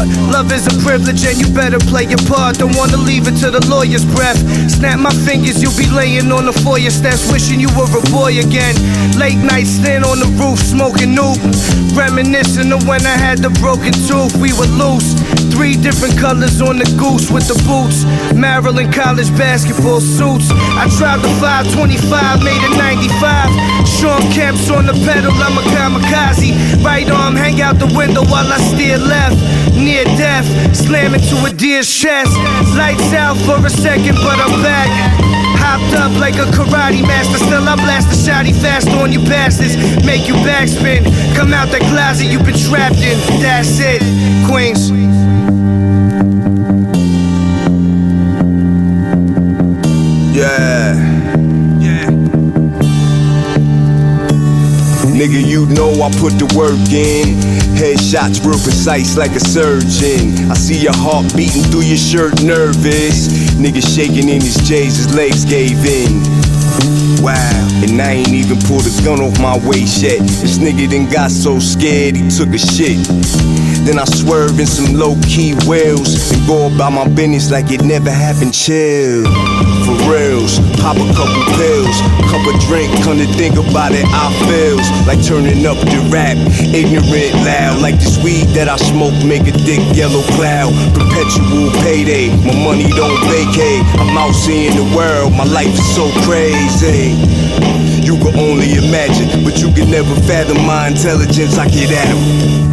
heart. Love is a privilege and you better play your part. Don't wanna leave it to the lawyer's breath. Snap my fingers, you'll be laying on the foyer steps, wishing you were a boy again. Late night stand on the roof, smoking noob, reminiscing of when I had the broken tooth. We were loose, 3 different colors on the goose with the boots. Maryland college basketball suits. I drive the 525, made it 95. Sean Kemp's on the pedal, I'm a kamikaze. Right arm hang out the window while I steer left. Near death, slam into a deer's chest. Lights out for a second, but I'm back. Hopped up like a karate master. Still I blast the shotty fast on you bastards. Make you backspin. Come out that closet you've been trapped in. That's it, Queens. Yeah. Nigga, you know I put the work in. Headshots real precise like a surgeon. I see your heart beating through your shirt, nervous. Nigga shaking in his J's, his legs gave in. Wow, and I ain't even pulled a gun off my waist yet. This nigga done got so scared he took a shit. Then I swerve in some low-key wheels and go about my business like it never happened. Chill, for reals. Pop a couple pills, cup of drink, come to think about it, I feels like turning up the rap, ignorant, loud. Like this weed that I smoke make a thick yellow cloud. Perpetual payday, my money don't vacate. I'm out seeing the world, my life is so crazy. You can only imagine, but you can never fathom my intelligence. I get at 'em.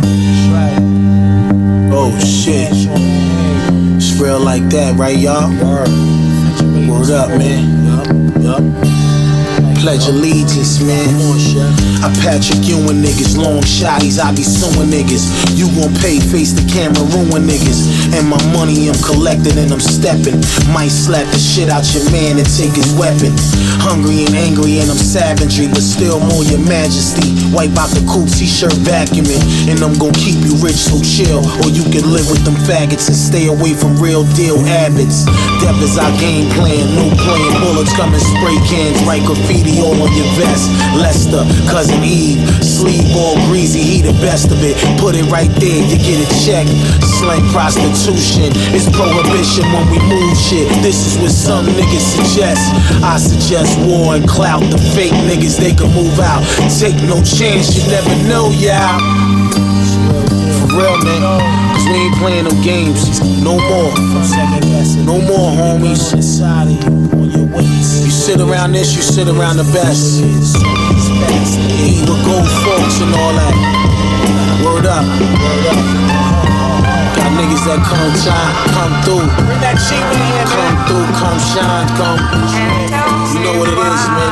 Oh shit, it's real like that, right y'all? Word up, man. Yup. Pledge allegiance, man. I Patrick Ewing niggas, long shotties, I be suing niggas. You gon' pay, face the camera, ruin niggas. And my money I'm collecting and I'm stepping. Might slap the shit out your man and take his weapon. Hungry and angry and I'm savagery, but still more your majesty. Wipe out the cool t-shirt vacuuming, and I'm gon' keep you rich, so chill. Or you can live with them faggots and stay away from real deal habits. Death is our game plan, no playing. Bullets come in spray cans, write graffiti all on your vest. Lester, cousin Eve, sleeve all greasy, he the best of it. Put it right there, you get a check. Slang prostitution, it's prohibition when we move shit. This is what some niggas suggest. I suggest war and clout. The fake niggas, they can move out. Take no chance, you never know, y'all. For real, man, cause we ain't playing no games. No more. No more, homies. You sit around this, you sit around the best. Eat with gold forks and all that. Word up. Got niggas that come shine, come through. Come through, come shine, come. You know what it is, man.